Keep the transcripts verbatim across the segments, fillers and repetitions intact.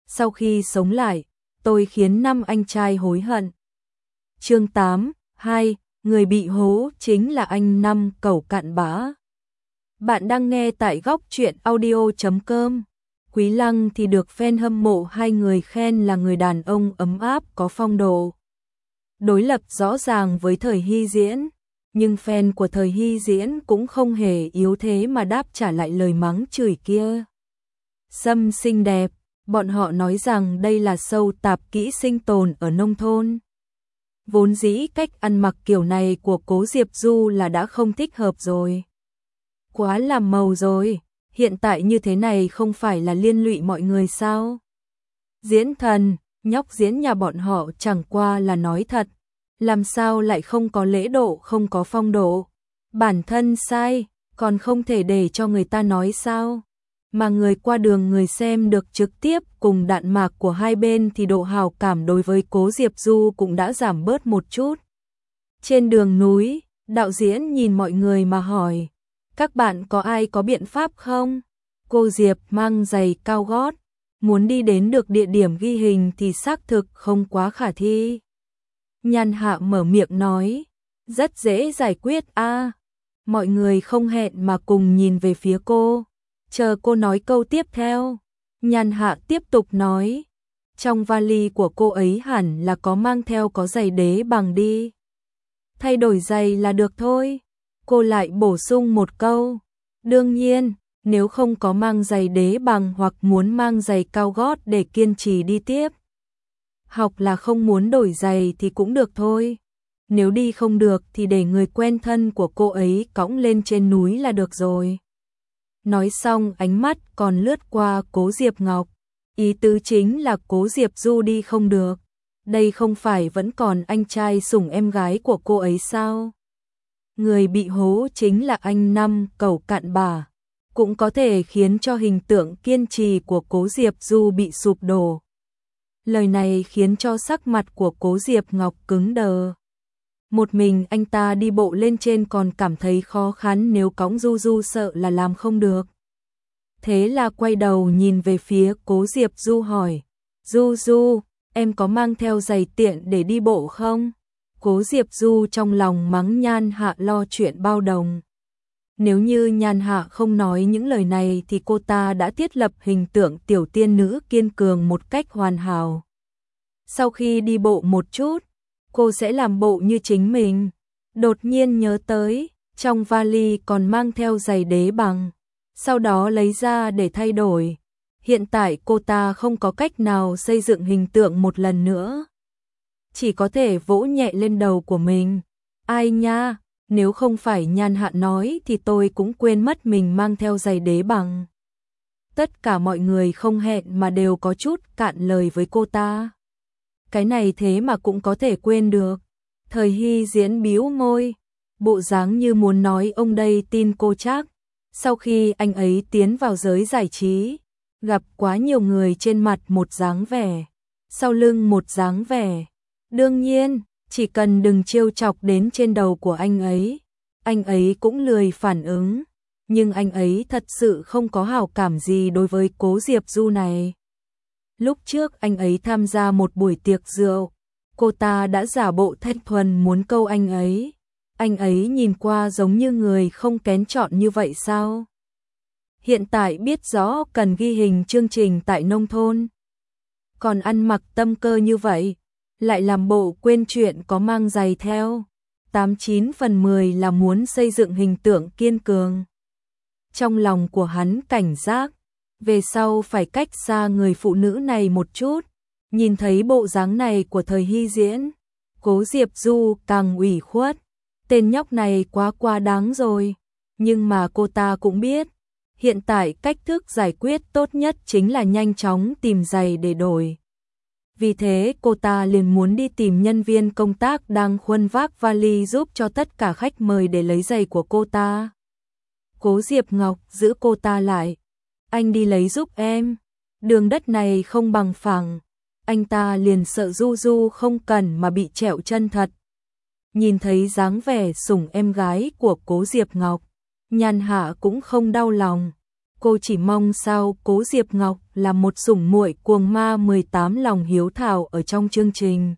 sau khi sống lại, tôi khiến năm anh trai hối hận. Chương tám, hai, người bị hố chính là anh Năm cẩu cặn bã. Bạn đang nghe tại góc truyện audio chấm com. Quý Lăng thì được fan hâm mộ hai người khen là người đàn ông ấm áp có phong độ. Đối lập rõ ràng với Thời Hy Diễn, nhưng fan của Thời Hy Diễn cũng không hề yếu thế mà đáp trả lại lời mắng chửi kia. Sâm xinh đẹp, bọn họ nói rằng đây là show tạp kỹ sinh tồn ở nông thôn. Vốn dĩ cách ăn mặc kiểu này của Cố Diệp Du là đã không thích hợp rồi. Quá làm màu rồi, hiện tại như thế này không phải là liên lụy mọi người sao? Diễn thần, nhóc diễn nhà bọn họ chẳng qua là nói thật, làm sao lại không có lễ độ, không có phong độ. Bản thân sai, còn không thể để cho người ta nói sao? Mà người qua đường người xem được trực tiếp cùng đạn mạc của hai bên thì độ hào cảm đối với Cố Diệp Du cũng đã giảm bớt một chút. Trên đường núi, đạo diễn nhìn mọi người mà hỏi, các bạn có ai có biện pháp không? Cô Diệp mang giày cao gót, muốn đi đến được địa điểm ghi hình thì xác thực không quá khả thi. Nhan Hạ mở miệng nói, rất dễ giải quyết a. À. Mọi người không hẹn mà cùng nhìn về phía cô. Chờ cô nói câu tiếp theo, Nhan Hạ tiếp tục nói, trong vali của cô ấy hẳn là có mang theo có giày đế bằng đi. Thay đổi giày là được thôi. Cô lại bổ sung một câu, đương nhiên, nếu không có mang giày đế bằng hoặc muốn mang giày cao gót để kiên trì đi tiếp. Học là không muốn đổi giày thì cũng được thôi. Nếu đi không được thì để người quen thân của cô ấy cõng lên trên núi là được rồi. Nói xong ánh mắt còn lướt qua Cố Diệp Ngọc. Ý tứ chính là Cố Diệp Du đi không được. Đây không phải vẫn còn anh trai sủng em gái của cô ấy sao? Người bị hố chính là anh Năm cẩu cặn bã. Cũng có thể khiến cho hình tượng kiên trì của Cố Diệp Du bị sụp đổ. Lời này khiến cho sắc mặt của Cố Diệp Ngọc cứng đờ. Một mình anh ta đi bộ lên trên còn cảm thấy khó khăn, nếu cõng Du Du sợ là làm không được. Thế là quay đầu nhìn về phía Cố Diệp Du hỏi, Du Du, em có mang theo giày tiện để đi bộ không? Cố Diệp Du trong lòng mắng Nhan Hạ lo chuyện bao đồng. Nếu như Nhan Hạ không nói những lời này thì cô ta đã thiết lập hình tượng tiểu tiên nữ kiên cường một cách hoàn hảo. Sau khi đi bộ một chút, cô sẽ làm bộ như chính mình. Đột nhiên nhớ tới, trong vali còn mang theo giày đế bằng, sau đó lấy ra để thay đổi. Hiện tại cô ta không có cách nào xây dựng hình tượng một lần nữa. Chỉ có thể vỗ nhẹ lên đầu của mình. Ai nha, nếu không phải Nhan Hạ nói thì tôi cũng quên mất mình mang theo giày đế bằng. Tất cả mọi người không hẹn mà đều có chút cạn lời với cô ta. Cái này thế mà cũng có thể quên được. Thời Hy Diễn bĩu môi, bộ dáng như muốn nói ông đây tin cô chắc. Sau khi anh ấy tiến vào giới giải trí, gặp quá nhiều người trên mặt một dáng vẻ, sau lưng một dáng vẻ. Đương nhiên, chỉ cần đừng trêu chọc đến trên đầu của anh ấy, anh ấy cũng lười phản ứng. Nhưng anh ấy thật sự không có hảo cảm gì đối với Cố Diệp Du này. Lúc trước anh ấy tham gia một buổi tiệc rượu, cô ta đã giả bộ thanh thuần muốn câu anh ấy. Anh ấy nhìn qua giống như người không kén chọn như vậy sao? Hiện tại biết rõ cần ghi hình chương trình tại nông thôn, còn ăn mặc tâm cơ như vậy, lại làm bộ quên chuyện có mang giày theo. Tám chín phần mười là muốn xây dựng hình tượng kiên cường. Trong lòng của hắn cảnh giác, về sau phải cách xa người phụ nữ này một chút. Nhìn thấy bộ dáng này của Thời Hy Diễn, Cố Diệp Du càng ủy khuất. Tên nhóc này quá quá đáng rồi. Nhưng mà cô ta cũng biết, hiện tại cách thức giải quyết tốt nhất chính là nhanh chóng tìm giày để đổi. Vì thế cô ta liền muốn đi tìm nhân viên công tác đang khuân vác vali giúp cho tất cả khách mời để lấy giày của cô ta. Cố Diệp Ngọc giữ cô ta lại. Anh đi lấy giúp em. Đường đất này không bằng phẳng. Anh ta liền sợ Du Du không cần mà bị trẹo chân thật. Nhìn thấy dáng vẻ sủng em gái của Cố Diệp Ngọc, Nhan Hạ cũng không đau lòng. Cô chỉ mong sao Cố Diệp Ngọc là một sủng muội cuồng ma mười tám lòng hiếu thảo ở trong chương trình.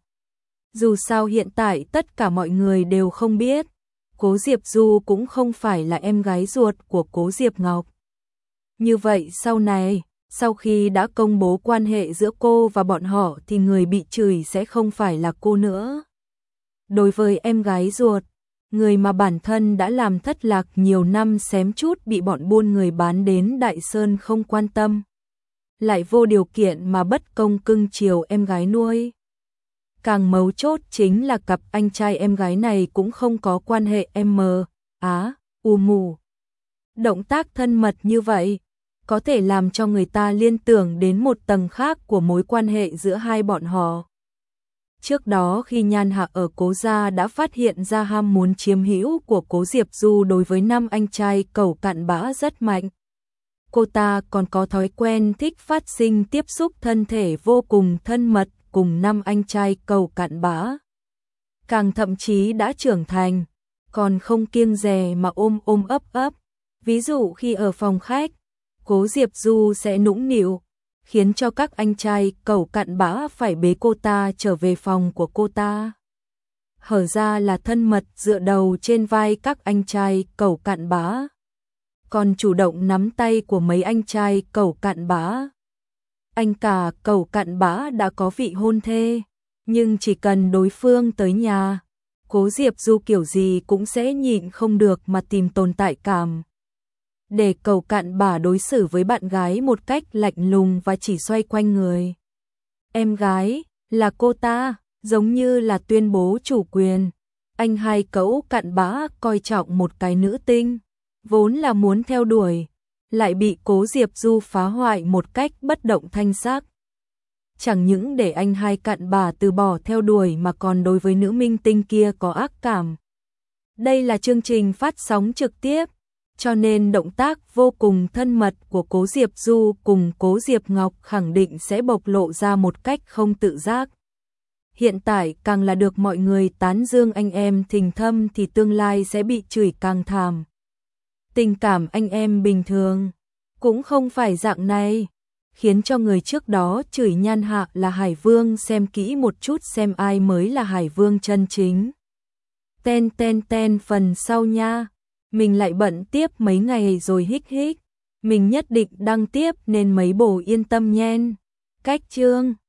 Dù sao hiện tại tất cả mọi người đều không biết, Cố Diệp Du cũng không phải là em gái ruột của Cố Diệp Ngọc. Như vậy sau này, sau khi đã công bố quan hệ giữa cô và bọn họ thì người bị chửi sẽ không phải là cô nữa. Đối với em gái ruột, người mà bản thân đã làm thất lạc nhiều năm xém chút bị bọn buôn người bán đến Đại Sơn không quan tâm, lại vô điều kiện mà bất công cưng chiều em gái nuôi. Càng mấu chốt chính là cặp anh trai em gái này cũng không có quan hệ em mờ, á, u mù. Động tác thân mật như vậy, có thể làm cho người ta liên tưởng đến một tầng khác của mối quan hệ giữa hai bọn họ. Trước đó khi Nhan Hạ ở Cố gia đã phát hiện ra ham muốn chiếm hữu của Cố Diệp Du đối với năm anh trai cẩu cặn bã rất mạnh. Cô ta còn có thói quen thích phát sinh tiếp xúc thân thể vô cùng thân mật cùng năm anh trai cẩu cặn bã. Càng thậm chí đã trưởng thành, còn không kiêng dè mà ôm ôm ấp ấp. Ví dụ khi ở phòng khách, Cố Diệp Du sẽ nũng nịu, khiến cho các anh trai cẩu cặn bã phải bế cô ta trở về phòng của cô ta. Hở ra là thân mật dựa đầu trên vai các anh trai cẩu cặn bã, còn chủ động nắm tay của mấy anh trai cẩu cặn bã. Anh cả cẩu cặn bã đã có vị hôn thê, nhưng chỉ cần đối phương tới nhà, Cố Diệp Du kiểu gì cũng sẽ nhịn không được mà tìm tồn tại cảm. Để cẩu cặn bã đối xử với bạn gái một cách lạnh lùng và chỉ xoay quanh người. Em gái, là cô ta, giống như là tuyên bố chủ quyền. Anh hai cẩu cặn bã coi trọng một cái nữ tinh, vốn là muốn theo đuổi, lại bị Cố Diệp Du phá hoại một cách bất động thanh sắc. Chẳng những để anh hai cặn bã từ bỏ theo đuổi mà còn đối với nữ minh tinh kia có ác cảm. Đây là chương trình phát sóng trực tiếp, cho nên động tác vô cùng thân mật của Cố Diệp Du cùng Cố Diệp Ngọc khẳng định sẽ bộc lộ ra một cách không tự giác. Hiện tại càng là được mọi người tán dương anh em tình thâm thì tương lai sẽ bị chửi càng thảm. Tình cảm anh em bình thường cũng không phải dạng này, khiến cho người trước đó chửi Nhan Hạ là Hải Vương xem kỹ một chút xem ai mới là Hải Vương chân chính. Ten ten ten phần sau nha. Mình lại bận tiếp mấy ngày rồi hích hích. Mình nhất định đăng tiếp nên mấy bồ yên tâm nhen. Cách chương